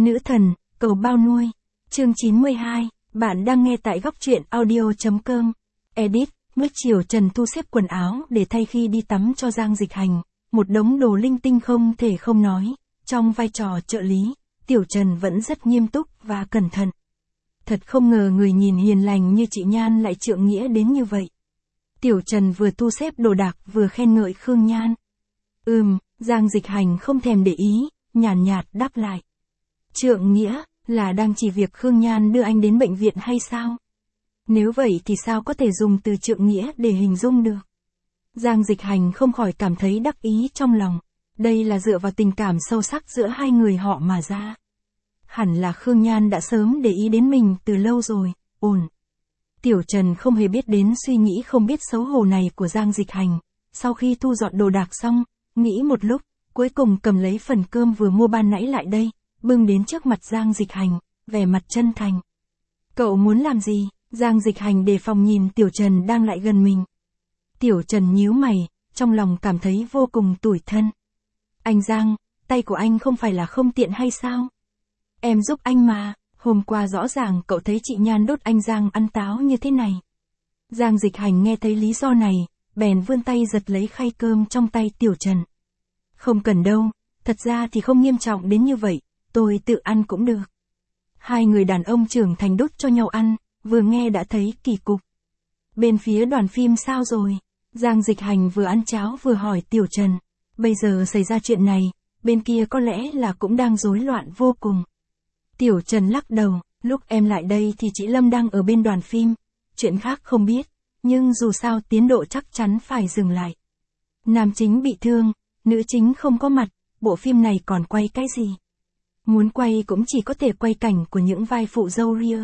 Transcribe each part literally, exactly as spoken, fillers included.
Nữ thần, cầu bao nuôi. Chương chín mươi hai, bạn đang nghe tại góc truyện audio.com. Edit, lúc chiều Trần thu xếp quần áo để thay khi đi tắm cho Giang Dịch Hành, một đống đồ linh tinh không thể không nói, trong vai trò trợ lý, Tiểu Trần vẫn rất nghiêm túc và cẩn thận. Thật không ngờ người nhìn hiền lành như chị Nhan lại trượng nghĩa đến như vậy. Tiểu Trần vừa thu xếp đồ đạc vừa khen ngợi Khương Nhan. Ừm, Giang Dịch Hành không thèm để ý, nhàn nhạt, nhạt đáp lại. Trượng nghĩa, là đang chỉ việc Khương Nhan đưa anh đến bệnh viện hay sao? Nếu vậy thì sao có thể dùng từ trượng nghĩa để hình dung được? Giang Dịch Hành không khỏi cảm thấy đắc ý trong lòng. Đây là dựa vào tình cảm sâu sắc giữa hai người họ mà ra. Hẳn là Khương Nhan đã sớm để ý đến mình từ lâu rồi, ổn. Tiểu Trần không hề biết đến suy nghĩ không biết xấu hổ này của Giang Dịch Hành. Sau khi thu dọn đồ đạc xong, nghĩ một lúc, cuối cùng cầm lấy phần cơm vừa mua ban nãy lại đây, bưng đến trước mặt Giang Dịch Hành, vẻ mặt chân thành. Cậu muốn làm gì? Giang Dịch Hành đề phòng nhìn Tiểu Trần đang lại gần mình. Tiểu Trần nhíu mày, trong lòng cảm thấy vô cùng tủi thân. Anh Giang, tay của anh không phải là không tiện hay sao? Em giúp anh mà, hôm qua rõ ràng cậu thấy chị Nhan đốt anh Giang ăn táo như thế này. Giang Dịch Hành nghe thấy lý do này, bèn vươn tay giật lấy khay cơm trong tay Tiểu Trần. Không cần đâu, thật ra thì không nghiêm trọng đến như vậy, tôi tự ăn cũng được. Hai người đàn ông trưởng thành đút cho nhau ăn, vừa nghe đã thấy kỳ cục. Bên phía đoàn phim sao rồi? Giang Dịch Hành vừa ăn cháo vừa hỏi Tiểu Trần. Bây giờ xảy ra chuyện này, bên kia có lẽ là cũng đang rối loạn vô cùng. Tiểu Trần lắc đầu, lúc em lại đây thì chị Lâm đang ở bên đoàn phim, chuyện khác không biết, nhưng dù sao tiến độ chắc chắn phải dừng lại. Nam chính bị thương, nữ chính không có mặt, bộ phim này còn quay cái gì? Muốn quay cũng chỉ có thể quay cảnh của những vai phụ dâu ria.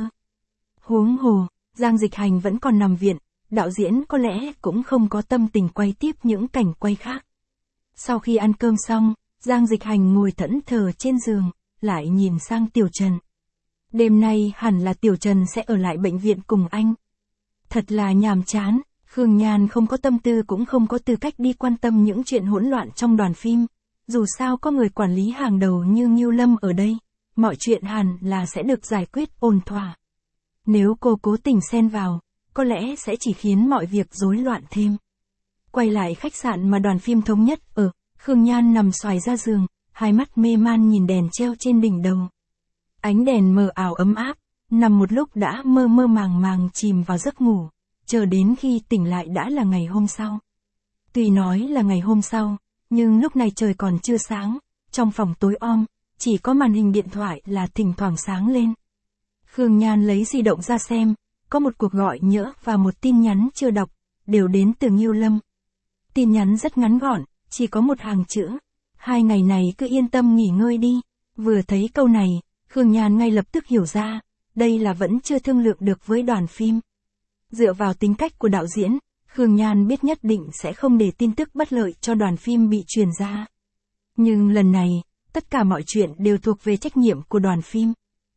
Huống hồ, Giang Dịch Hành vẫn còn nằm viện, đạo diễn có lẽ cũng không có tâm tình quay tiếp những cảnh quay khác. Sau khi ăn cơm xong, Giang Dịch Hành ngồi thẫn thờ trên giường, lại nhìn sang Tiểu Trần. Đêm nay hẳn là Tiểu Trần sẽ ở lại bệnh viện cùng anh. Thật là nhàm chán, Khương Nhan không có tâm tư cũng không có tư cách đi quan tâm những chuyện hỗn loạn trong đoàn phim. Dù sao có người quản lý hàng đầu như Ngưu Lâm ở đây, mọi chuyện hẳn là sẽ được giải quyết ổn thỏa. Nếu cô cố tình xen vào, có lẽ sẽ chỉ khiến mọi việc rối loạn thêm. Quay lại khách sạn mà đoàn phim thống nhất ở, Khương Nhan nằm xoài ra giường, hai mắt mê man nhìn đèn treo trên đỉnh đầu. Ánh đèn mờ ảo ấm áp, nằm một lúc đã mơ mơ màng màng chìm vào giấc ngủ, chờ đến khi tỉnh lại đã là ngày hôm sau. Tuy nói là ngày hôm sau, nhưng lúc này trời còn chưa sáng, trong phòng tối om, chỉ có màn hình điện thoại là thỉnh thoảng sáng lên. Khương Nhan lấy di động ra xem, có một cuộc gọi nhỡ và một tin nhắn chưa đọc, đều đến từ Ngưu Lâm. Tin nhắn rất ngắn gọn, chỉ có một hàng chữ. Hai ngày này cứ yên tâm nghỉ ngơi đi. Vừa thấy câu này, Khương Nhan ngay lập tức hiểu ra, đây là vẫn chưa thương lượng được với đoàn phim. Dựa vào tính cách của đạo diễn, Khương Nhan biết nhất định sẽ không để tin tức bất lợi cho đoàn phim bị truyền ra. Nhưng lần này, tất cả mọi chuyện đều thuộc về trách nhiệm của đoàn phim.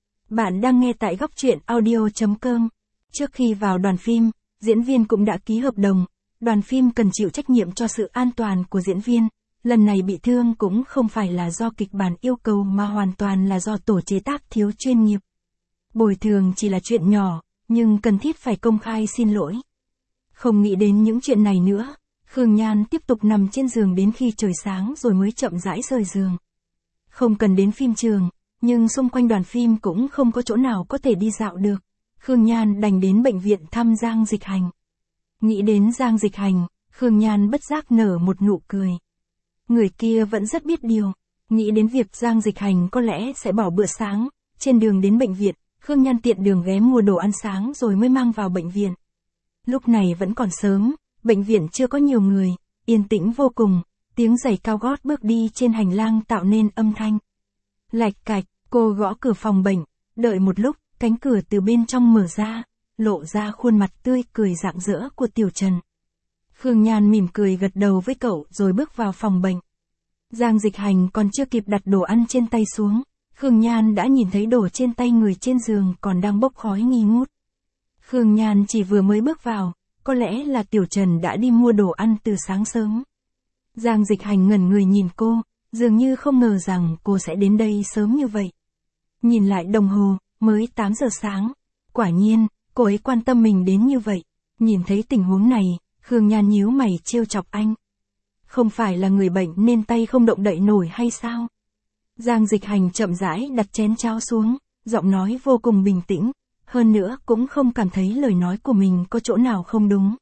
Bạn đang nghe tại góc truyện audio.com. Trước khi vào đoàn phim, diễn viên cũng đã ký hợp đồng, đoàn phim cần chịu trách nhiệm cho sự an toàn của diễn viên. Lần này bị thương cũng không phải là do kịch bản yêu cầu mà hoàn toàn là do tổ chế tác thiếu chuyên nghiệp. Bồi thường chỉ là chuyện nhỏ, nhưng cần thiết phải công khai xin lỗi. Không nghĩ đến những chuyện này nữa, Khương Nhan tiếp tục nằm trên giường đến khi trời sáng rồi mới chậm rãi rời giường. Không cần đến phim trường, nhưng xung quanh đoàn phim cũng không có chỗ nào có thể đi dạo được. Khương Nhan đành đến bệnh viện thăm Giang Dịch Hành. Nghĩ đến Giang Dịch Hành, Khương Nhan bất giác nở một nụ cười. Người kia vẫn rất biết điều. Nghĩ đến việc Giang Dịch Hành có lẽ sẽ bỏ bữa sáng, trên đường đến bệnh viện, Khương Nhan tiện đường ghé mua đồ ăn sáng rồi mới mang vào bệnh viện. Lúc này vẫn còn sớm, bệnh viện chưa có nhiều người, yên tĩnh vô cùng, tiếng giày cao gót bước đi trên hành lang tạo nên âm thanh. Lạch cạch, cô gõ cửa phòng bệnh, đợi một lúc, cánh cửa từ bên trong mở ra, lộ ra khuôn mặt tươi cười rạng rỡ của Tiểu Trần. Khương Nhan mỉm cười gật đầu với cậu rồi bước vào phòng bệnh. Giang Dịch Hành còn chưa kịp đặt đồ ăn trên tay xuống, Khương Nhan đã nhìn thấy đồ trên tay người trên giường còn đang bốc khói nghi ngút. Khương Nhan chỉ vừa mới bước vào, có lẽ là Tiểu Trần đã đi mua đồ ăn từ sáng sớm. Giang Dịch Hành ngẩn người nhìn cô, dường như không ngờ rằng cô sẽ đến đây sớm như vậy. Nhìn lại đồng hồ, mới tám giờ sáng. Quả nhiên, cô ấy quan tâm mình đến như vậy. Nhìn thấy tình huống này, Khương Nhan nhíu mày trêu chọc anh. Không phải là người bệnh nên tay không động đậy nổi hay sao? Giang Dịch Hành chậm rãi đặt chén cháo xuống, giọng nói vô cùng bình tĩnh, hơn nữa cũng không cảm thấy lời nói của mình có chỗ nào không đúng.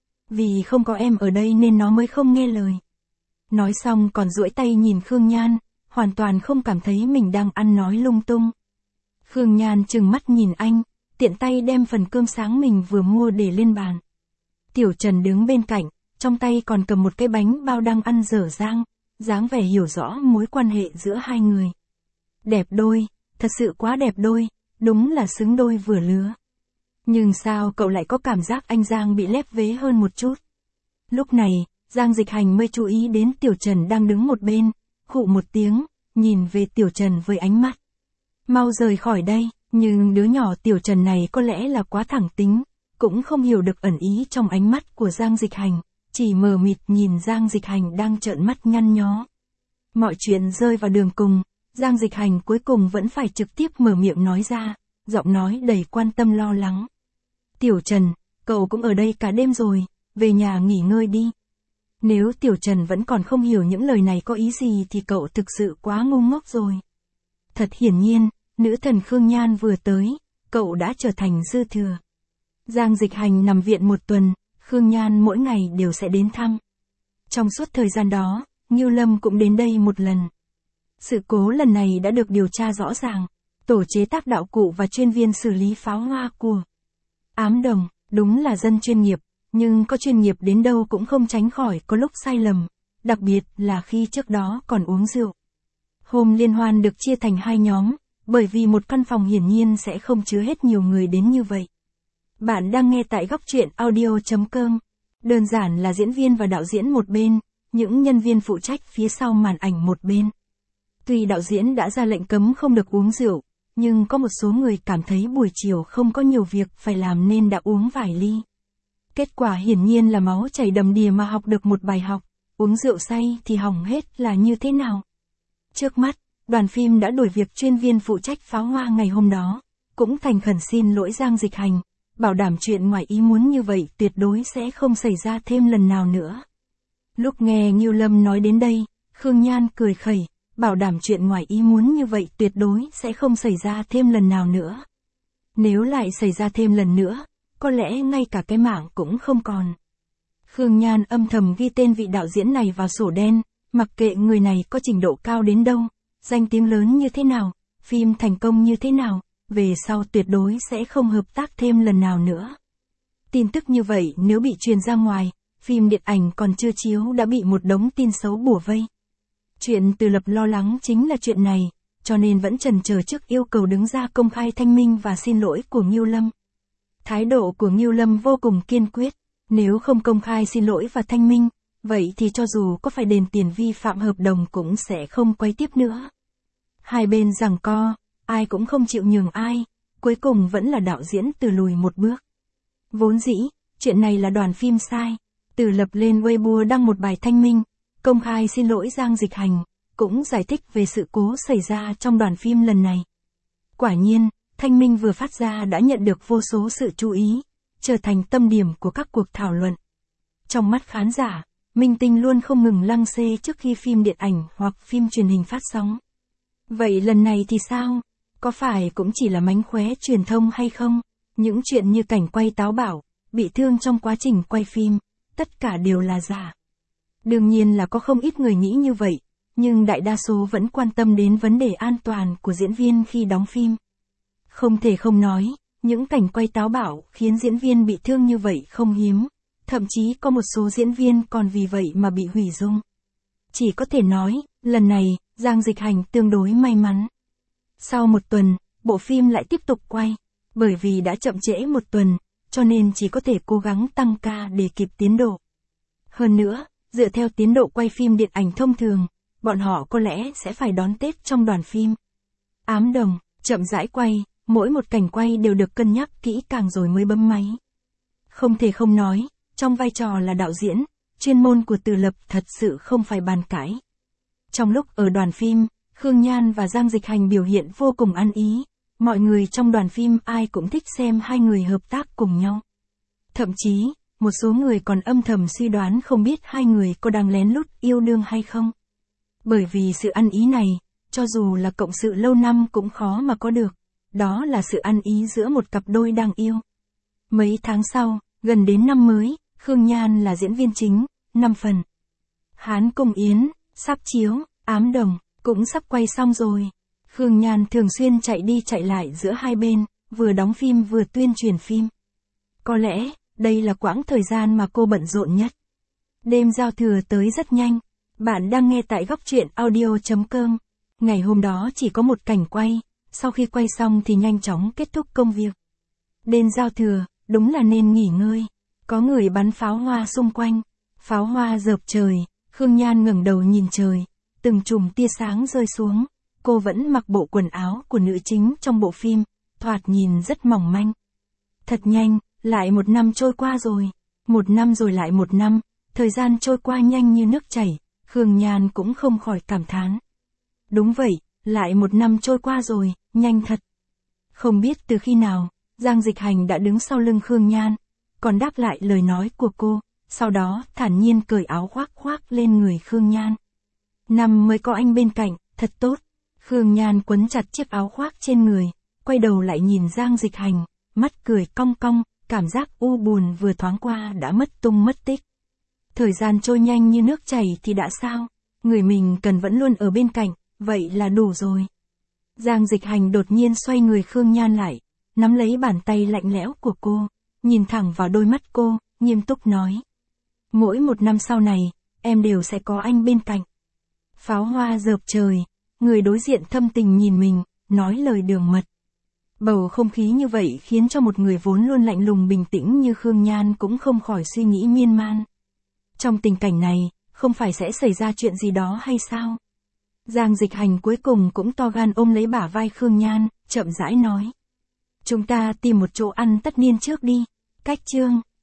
Vì không có em ở đây nên nó mới không nghe lời. Nói xong còn duỗi tay nhìn Khương Nhan, hoàn toàn không cảm thấy mình đang ăn nói lung tung. Khương Nhan trừng mắt nhìn anh, tiện tay đem phần cơm sáng mình vừa mua để lên bàn. Tiểu Trần đứng bên cạnh, trong tay còn cầm một cái bánh bao đang ăn dở dang, dáng vẻ hiểu rõ mối quan hệ giữa hai người. Đẹp đôi, thật sự quá đẹp đôi, đúng là xứng đôi vừa lứa. Nhưng sao cậu lại có cảm giác anh Giang bị lép vế hơn một chút? Lúc này, Giang Dịch Hành mới chú ý đến Tiểu Trần đang đứng một bên, khụ một tiếng, nhìn về Tiểu Trần với ánh mắt. Mau rời khỏi đây, nhưng đứa nhỏ Tiểu Trần này có lẽ là quá thẳng tính, cũng không hiểu được ẩn ý trong ánh mắt của Giang Dịch Hành, chỉ mờ mịt nhìn Giang Dịch Hành đang trợn mắt nhăn nhó. Mọi chuyện rơi vào đường cùng, Giang Dịch Hành cuối cùng vẫn phải trực tiếp mở miệng nói ra, giọng nói đầy quan tâm lo lắng. Tiểu Trần, cậu cũng ở đây cả đêm rồi, về nhà nghỉ ngơi đi. Nếu Tiểu Trần vẫn còn không hiểu những lời này có ý gì thì cậu thực sự quá ngu ngốc rồi. Thật hiển nhiên, nữ thần Khương Nhan vừa tới, cậu đã trở thành dư thừa. Giang Dịch Hành nằm viện một tuần, Khương Nhan mỗi ngày đều sẽ đến thăm. Trong suốt thời gian đó, Ngưu Lâm cũng đến đây một lần. Sự cố lần này đã được điều tra rõ ràng. Tổ chế tác đạo cụ và chuyên viên xử lý pháo hoa của Ám Đồng, đúng là dân chuyên nghiệp, nhưng có chuyên nghiệp đến đâu cũng không tránh khỏi có lúc sai lầm, đặc biệt là khi trước đó còn uống rượu. Hôm liên hoan được chia thành hai nhóm, bởi vì một căn phòng hiển nhiên sẽ không chứa hết nhiều người đến như vậy. Bạn đang nghe tại góc truyện audio chấm com. Đơn giản là diễn viên và đạo diễn một bên, những nhân viên phụ trách phía sau màn ảnh một bên. Tuy đạo diễn đã ra lệnh cấm không được uống rượu, nhưng có một số người cảm thấy buổi chiều không có nhiều việc phải làm nên đã uống vài ly. Kết quả hiển nhiên là máu chảy đầm đìa mà học được một bài học, uống rượu say thì hỏng hết là như thế nào. Trước mắt, đoàn phim đã đuổi việc chuyên viên phụ trách pháo hoa ngày hôm đó, cũng thành khẩn xin lỗi Giang Dịch Hành, bảo đảm chuyện ngoài ý muốn như vậy tuyệt đối sẽ không xảy ra thêm lần nào nữa. Lúc nghe Ngưu Lâm nói đến đây, Khương Nhan cười khẩy, bảo đảm chuyện ngoài ý muốn như vậy tuyệt đối sẽ không xảy ra thêm lần nào nữa. Nếu lại xảy ra thêm lần nữa, có lẽ ngay cả cái mạng cũng không còn. Khương Nhan âm thầm ghi tên vị đạo diễn này vào sổ đen, mặc kệ người này có trình độ cao đến đâu, danh tiếng lớn như thế nào, phim thành công như thế nào, về sau tuyệt đối sẽ không hợp tác thêm lần nào nữa. Tin tức như vậy nếu bị truyền ra ngoài, phim điện ảnh còn chưa chiếu đã bị một đống tin xấu bủa vây. Chuyện Từ Lập lo lắng chính là chuyện này, cho nên vẫn chần chờ trước yêu cầu đứng ra công khai thanh minh và xin lỗi của Ngưu Lâm. Thái độ của Ngưu Lâm vô cùng kiên quyết, nếu không công khai xin lỗi và thanh minh, vậy thì cho dù có phải đền tiền vi phạm hợp đồng cũng sẽ không quay tiếp nữa. Hai bên giằng co, ai cũng không chịu nhường ai, cuối cùng vẫn là đạo diễn Từ lùi một bước. Vốn dĩ, chuyện này là đoàn phim sai, Từ Lập lên Weibo đăng một bài thanh minh, công khai xin lỗi Giang Dịch Hành, cũng giải thích về sự cố xảy ra trong đoàn phim lần này. Quả nhiên, thanh minh vừa phát ra đã nhận được vô số sự chú ý, trở thành tâm điểm của các cuộc thảo luận. Trong mắt khán giả, minh tinh luôn không ngừng lăng xê trước khi phim điện ảnh hoặc phim truyền hình phát sóng. Vậy lần này thì sao? Có phải cũng chỉ là mánh khóe truyền thông hay không? Những chuyện như cảnh quay táo bạo, bị thương trong quá trình quay phim, tất cả đều là giả. Đương nhiên là có không ít người nghĩ như vậy, nhưng đại đa số vẫn quan tâm đến vấn đề an toàn của diễn viên khi đóng phim. Không thể không nói, những cảnh quay táo bạo khiến diễn viên bị thương như vậy không hiếm, thậm chí có một số diễn viên còn vì vậy mà bị hủy dung. Chỉ có thể nói, lần này, Giang Dịch Hành tương đối may mắn. Sau một tuần, bộ phim lại tiếp tục quay, bởi vì đã chậm trễ một tuần, cho nên chỉ có thể cố gắng tăng ca để kịp tiến độ. Hơn nữa, dựa theo tiến độ quay phim điện ảnh thông thường, bọn họ có lẽ sẽ phải đón Tết trong đoàn phim. Ám Đồng, chậm rãi quay, mỗi một cảnh quay đều được cân nhắc kỹ càng rồi mới bấm máy. Không thể không nói, trong vai trò là đạo diễn, chuyên môn của Từ Lập thật sự không phải bàn cãi. Trong lúc ở đoàn phim, Khương Nhan và Giang Dịch Hành biểu hiện vô cùng ăn ý. Mọi người trong đoàn phim ai cũng thích xem hai người hợp tác cùng nhau. Thậm chí, một số người còn âm thầm suy đoán không biết hai người có đang lén lút yêu đương hay không. Bởi vì sự ăn ý này, cho dù là cộng sự lâu năm cũng khó mà có được. Đó là sự ăn ý giữa một cặp đôi đang yêu. Mấy tháng sau, gần đến năm mới, Khương Nhan là diễn viên chính, năm phần. Hán Cung Yến, sắp chiếu, Ám Đồng, cũng sắp quay xong rồi. Khương Nhan thường xuyên chạy đi chạy lại giữa hai bên, vừa đóng phim vừa tuyên truyền phim. Có lẽ, đây là quãng thời gian mà cô bận rộn nhất. Đêm giao thừa tới rất nhanh. Bạn đang nghe tại góc truyện audio chấm com. Ngày hôm đó chỉ có một cảnh quay, sau khi quay xong thì nhanh chóng kết thúc công việc. Đêm giao thừa, đúng là nên nghỉ ngơi. Có người bắn pháo hoa xung quanh. Pháo hoa rợp trời, Khương Nhan ngẩng đầu nhìn trời, từng chùm tia sáng rơi xuống. Cô vẫn mặc bộ quần áo của nữ chính trong bộ phim, thoạt nhìn rất mỏng manh. Thật nhanh, lại một năm trôi qua rồi. Một năm rồi lại một năm, thời gian trôi qua nhanh như nước chảy, Khương Nhan cũng không khỏi cảm thán. Đúng vậy, lại một năm trôi qua rồi, nhanh thật. Không biết từ khi nào, Giang Dịch Hành đã đứng sau lưng Khương Nhan, còn đáp lại lời nói của cô, sau đó thản nhiên cởi áo khoác khoác lên người Khương Nhan. Năm mới có anh bên cạnh, thật tốt. Khương Nhan quấn chặt chiếc áo khoác trên người, quay đầu lại nhìn Giang Dịch Hành, mắt cười cong cong, cảm giác u buồn vừa thoáng qua đã mất tung mất tích. Thời gian trôi nhanh như nước chảy thì đã sao, người mình cần vẫn luôn ở bên cạnh, vậy là đủ rồi. Giang Dịch Hành đột nhiên xoay người Khương Nhan lại, nắm lấy bàn tay lạnh lẽo của cô, nhìn thẳng vào đôi mắt cô, nghiêm túc nói. Mỗi một năm sau này, em đều sẽ có anh bên cạnh. Pháo hoa rợp trời, người đối diện thâm tình nhìn mình, nói lời đường mật. Bầu không khí như vậy khiến cho một người vốn luôn lạnh lùng bình tĩnh như Khương Nhan cũng không khỏi suy nghĩ miên man. Trong tình cảnh này, không phải sẽ xảy ra chuyện gì đó hay sao? Giang Dịch Hành cuối cùng cũng to gan ôm lấy bả vai Khương Nhan, chậm rãi nói. Chúng ta tìm một chỗ ăn tất niên trước đi. Cách chương